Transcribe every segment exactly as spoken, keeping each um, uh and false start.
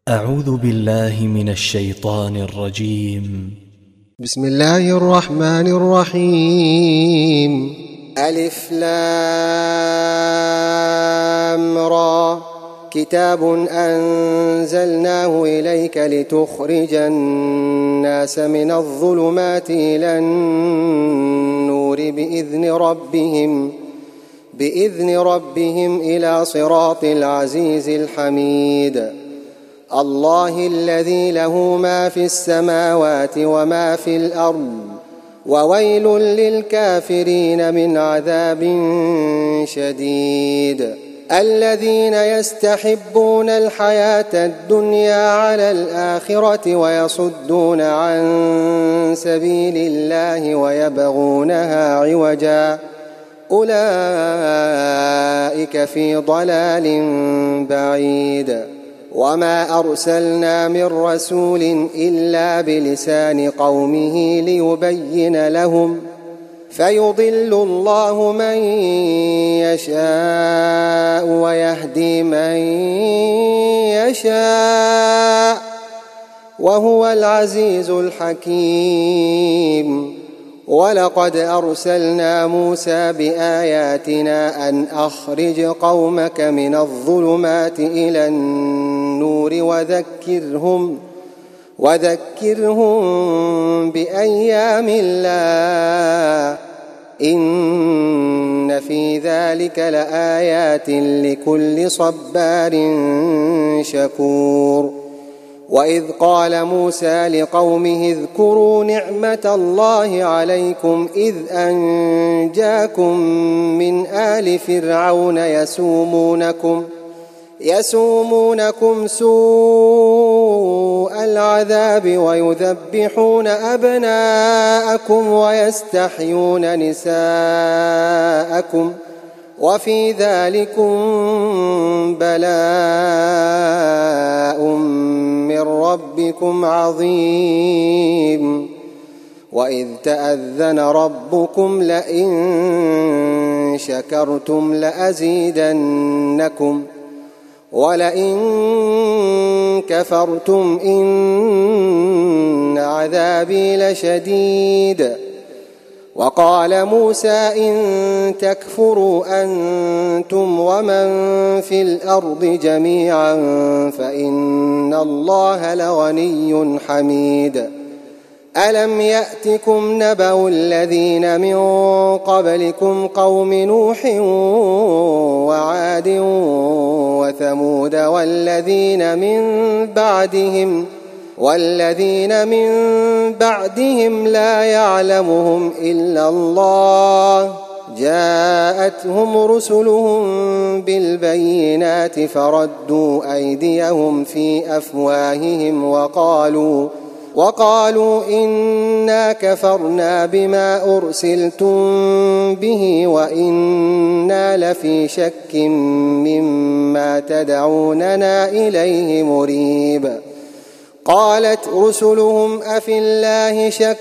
أعوذ بالله من الشيطان الرجيم. بسم الله الرحمن الرحيم. ألف لام را، كتاب أنزلناه إليك لتخرج الناس من الظلمات إلى النور بإذن ربهم بإذن ربهم إلى صراط العزيز الحميد. الله الذي له ما في السماوات وما في الأرض، وويل للكافرين من عذاب شديد. الذين يستحبون الحياة الدنيا على الآخرة ويصدون عن سبيل الله ويبغونها عوجا، أولئك في ضلال بعيد. وما أرسلنا من رسول إلا بلسان قومه ليبين لهم، فيضل الله من يشاء ويهدي من يشاء، وهو العزيز الحكيم. ولقد أرسلنا موسى بآياتنا أن أخرج قومك من الظلمات إلى النور وذكرهم وذكرهم بأيام الله، إن في ذلك لآيات لكل صبار شكور. وإذ قال موسى لقومه اذكروا نعمة الله عليكم إذ أنجاكم من آل فرعون يسومونكم يسومونكم سوء العذاب ويذبحون أبناءكم ويستحيون نساءكم، وفي ذلكم بلاء من ربكم عظيم. وإذ تأذن ربكم لئن شكرتم لأزيدنكم ولئن كفرتم إن عذابي لشديد. وقال موسى إن تكفروا أنتم ومن في الأرض جميعا فإن الله لغني حميد. ألم يأتكم نبأ الذين من قبلكم قوم نوح وعاد وثمود والذين من بعدهم والذين من بعدهم لا يعلمهم إلا الله، جاءتهم رسلهم بالبينات فردوا أيديهم في أفواههم وقالوا وقالوا إنا كفرنا بما أرسلتم به وإنا لفي شك مما تدعوننا إليه مريب. قالت رسلهم أفي الله شك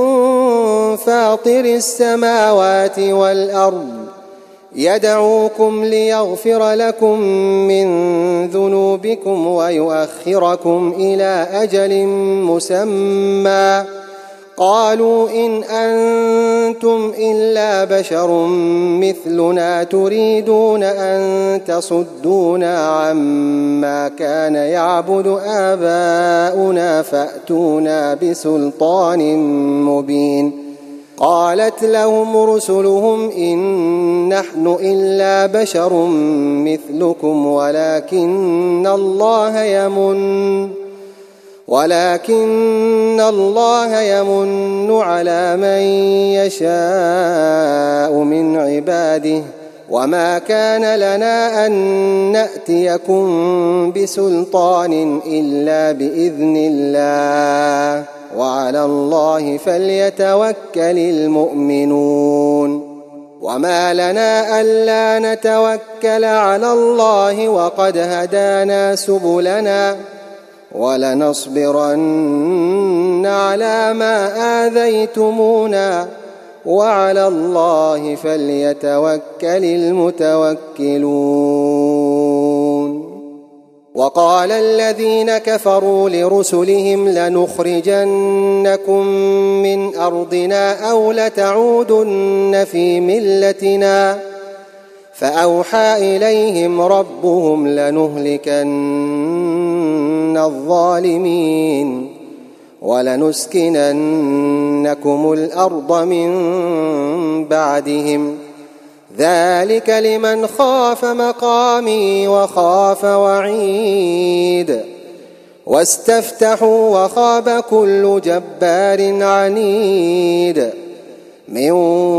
فاطر السماوات والأرض يدعوكم ليغفر لكم من ذنوبكم ويؤخركم إلى أجل مسمى، قالوا إن أنتم إلا بشر مثلنا تريدون أن تصدونا عما كان يعبد آباؤنا فأتونا بسلطان مبين. قالت لهم رسلهم إن نحن إلا بشر مثلكم ولكن الله يمن ولكن الله يمن على من يشاء من عباده، وما كان لنا أن نأتيكم بسلطان إلا بإذن الله، وعلى الله فليتوكل المؤمنون. وما لنا ألا نتوكل على الله وقد هدانا سبلنا ولنصبرن على ما آذيتمونا وعلى الله فليتوكل المتوكلون. وقال الذين كفروا لرسلهم لنخرجنكم من أرضنا أو لتعودن في ملتنا فأوحى إليهم ربهم لنهلكن الظالمين ولنسكننكم الأرض من بعدهم ذلك لمن خاف مقامي وخاف وعيد واستفتحوا وخاب كل جبار عنيد من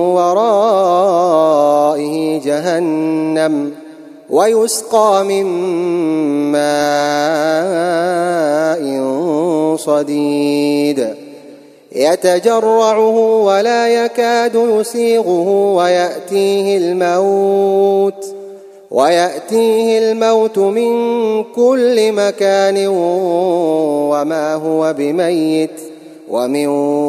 ورائه جهنم ويسقى من ماء صديد يتجرعه ولا يكاد يسيغه ويأتيه الموت ويأتيه الموت من كل مكان وما هو بميت ومن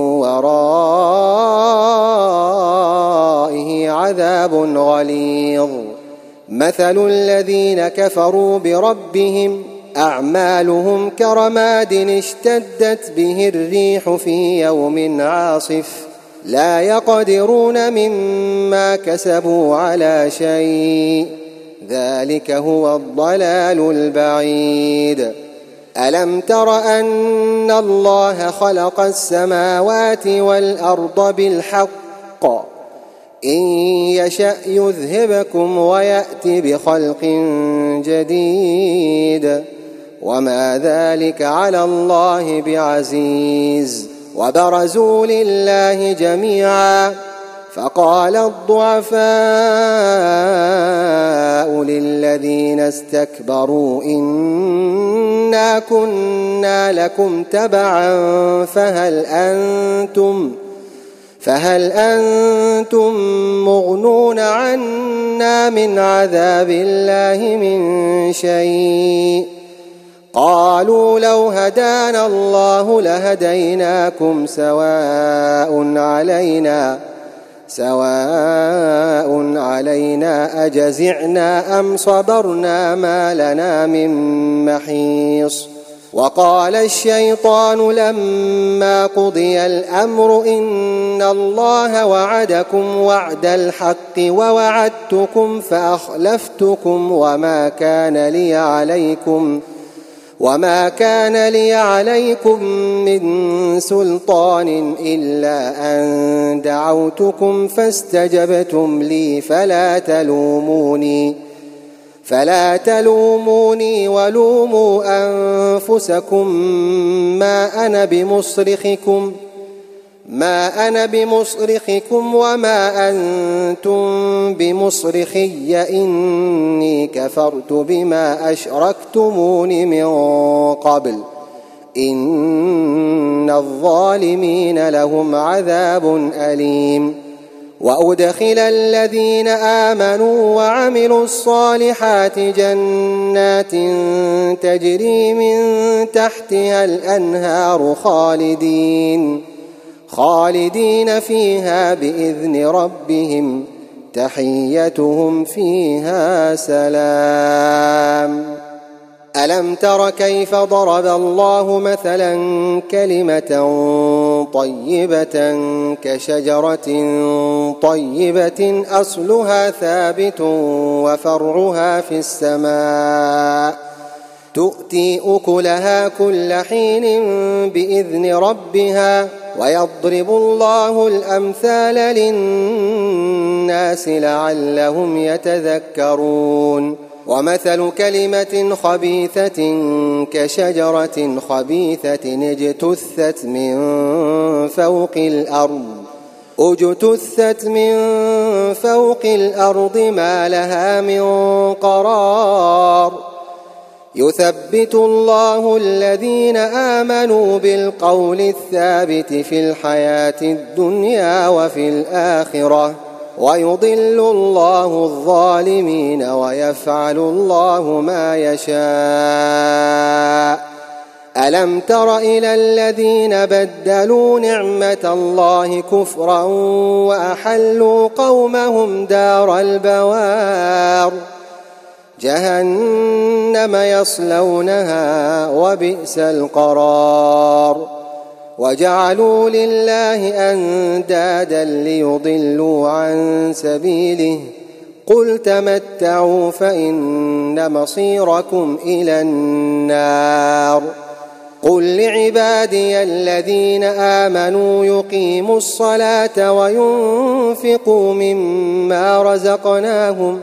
ورائه عذاب غليظ مثل الذين كفروا بربهم أعمالهم كرماد اشتدت به الريح في يوم عاصف لا يقدرون مما كسبوا على شيء ذلك هو الضلال البعيد ألم تر أن الله خلق السماوات والأرض بالحق إن يشأ يذهبكم ويأت بخلق جديد وما ذلك على الله بعزيز وبرزوا لله جميعا فقال الضعفاء للذين استكبروا إنا كنا لكم تبعا فهل أنتم فهل أنتم مغنون عنا من عذاب الله من شيء قالوا لو هدانا الله لهديناكم سواء علينا سواء علينا أجزعنا أم صبرنا ما لنا من محيص وقال الشيطان لما قضي الأمر إن الله وعدكم وعد الحق ووعدتكم فأخلفتكم وما كان لي عليكم وما كان لي عليكم من سلطان إلا أن دعوتكم فاستجبتم لي فلا تلوموني فلا تلوموني ولوموا أنفسكم ما أنا بمصرخكم ما أنا بمصرخكم وما أنتم بمصرخي إني كفرت بما أشركتمون من قبل إن الظالمين لهم عذاب أليم وأدخل الذين آمنوا وعملوا الصالحات جنات تجري من تحتها الأنهار خالدين خالدين فيها بإذن ربهم تحيتهم فيها سلام ألم تر كيف ضرب الله مثلا كلمة طيبة كشجرة طيبة أصلها ثابت وفرعها في السماء تؤتي أكلها كل حين بإذن ربها ويضرب الله الأمثال للناس لعلهم يتذكرون ومثل كلمة خبيثة كشجرة خبيثة اجتثت من فوق الأرض اجتثت من فوق الأرض ما لها من قرار يثبت الله الذين آمنوا بالقول الثابت في الحياة الدنيا وفي الآخرة ويضل الله الظالمين ويفعل الله ما يشاء ألم تر إلى الذين بدلوا نعمة الله كفرا وأحلوا قومهم دار البوار جهنم يصلونها وبئس القرار وجعلوا لله أندادا ليضلوا عن سبيله قل تمتعوا فإن مصيركم إلى النار قل لعبادي الذين آمنوا يقيموا الصلاة وينفقوا مما رزقناهم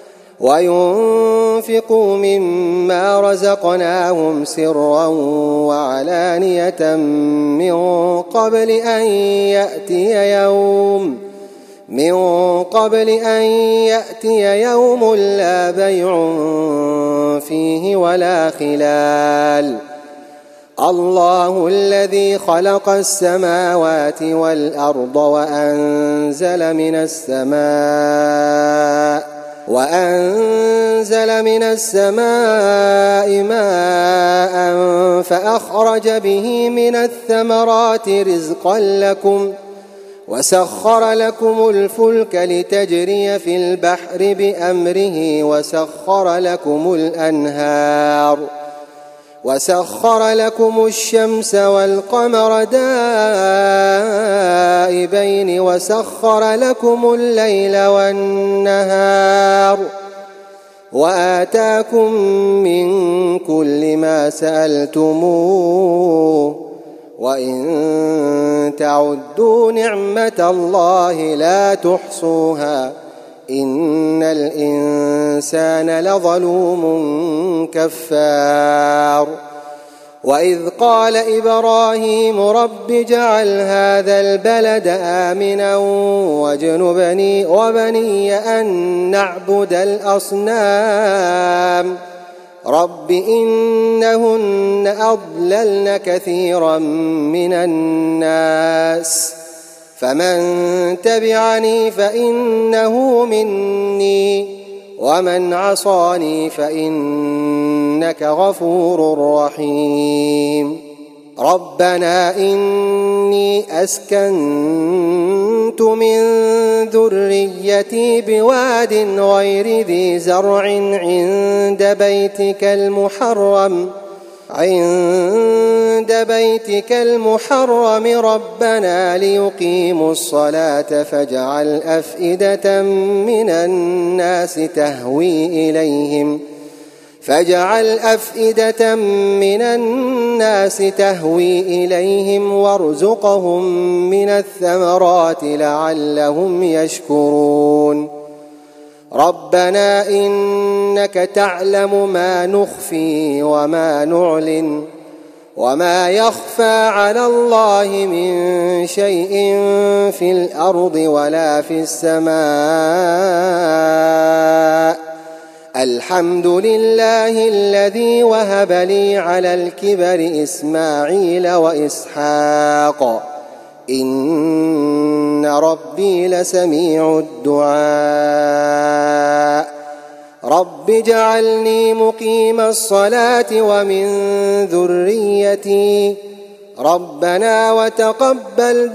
وينفقوا مما رزقناهم سرا وعلانية من قبل أن يأتي يوم من قبل أن يأتي يوم لا بيع فيه ولا خلال الله الذي خلق السماوات والأرض وأنزل من السماء وأنزل من السماء ماء فأخرج به من الثمرات رزقا لكم وسخر لكم الفلك لتجري في البحر بأمره وسخر لكم الأنهار وسخر لكم الشمس والقمر دائبين وسخر لكم الليل والنهار وآتاكم من كل ما سألتموه وإن تعدوا نعمة الله لا تحصوها إن الإنسان لظلوم كفار وإذ قال إبراهيم رب اجعل هذا البلد آمنا واجنبني وبني أن نعبد الأصنام رب إنهن أضللن كثيرا من الناس فمن تبعني فإنه مني ومن عصاني فإنك غفور رحيم ربنا إني أسكنت من ذريتي بواد غير ذي زرع عند بيتك المحرم عند بيتك المحرم ربنا ليقيموا الصلاة فاجعل أفئدة من الناس تهوي إليهم فاجعل أفئدة من الناس تهوي إليهم وارزقهم من الثمرات لعلهم يشكرون ربنا إنك تعلم ما نخفي وما نعلن وما يخفى على الله من شيء في الأرض ولا في السماء الحمد لله الذي وهب لي على الكبر إسماعيل وإسحاق إن ربي لسميع الدعاء رب اجعلني مقيم الصلاة ومن ذريتي ربنا وتقبل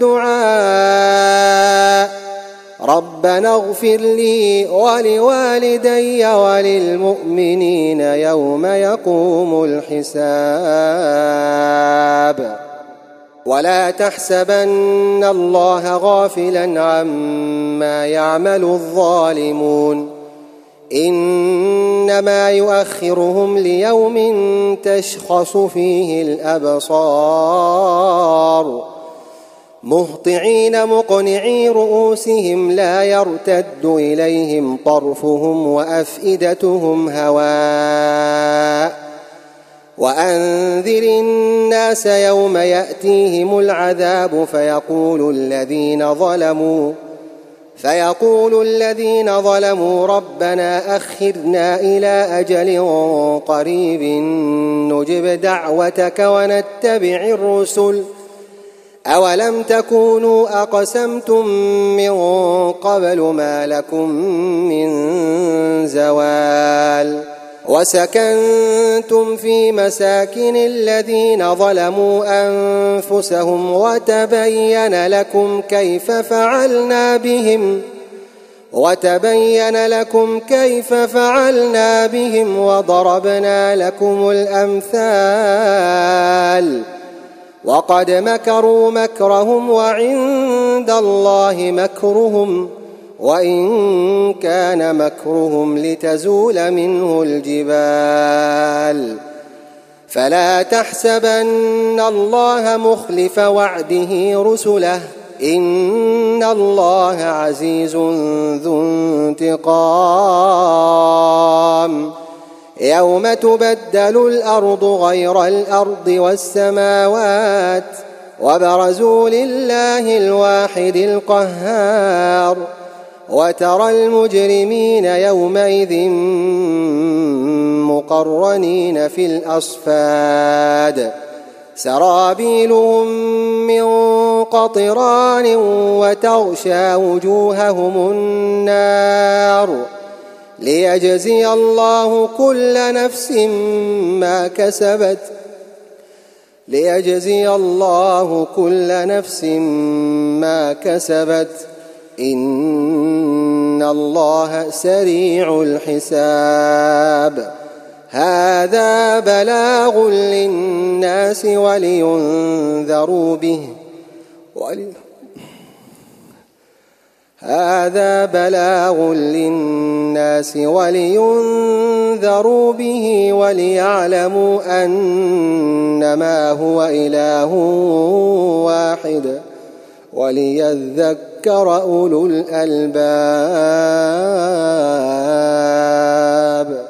دعاء ربنا اغفر لي ولوالدي وللمؤمنين يوم يقوم الحساب ولا تحسبن الله غافلا عما يعمل الظالمون إنما يؤخرهم ليوم تشخص فيه الأبصار مهطعين مقنعي رؤوسهم لا يرتد إليهم طرفهم وأفئدتهم هواء وأنذر الناس يوم يأتيهم العذاب فيقول الذين ظلموا فيقول الذين ظلموا ربنا أخرنا إلى أجل قريب نجب دعوتك ونتبع الرسل أولم تكونوا أقسمتم من قبل ما لكم من زوال وسكنتم في مساكن الذين ظلموا أنفسهم وتبين لكم كيف فعلنا بهم وتبين لكم كيف فعلنا بهم وضربنا لكم الأمثال وقد مكروا مكرهم وعند الله مكرهم وإن كان مكرهم لتزول منه الجبال فلا تحسبن الله مخلف وعده رسله إن الله عزيز ذو انتقام يوم تبدل الأرض غير الأرض والسماوات وبرزوا لله الواحد القهار وترى المجرمين يومئذ مقرنين في الأصفاد سرابيلهم من قطران وتغشى وجوههم النار ليجزي الله كل نفس ما كسبت ليجزي الله كل نفس ما كسبت إن الله سريع الحساب هذا بلاغ للناس ولينذروا به ولي هذا بلاغ للناس ولينذروا به وليعلموا أنما هو إله واحد وليذكر أولو الألباب.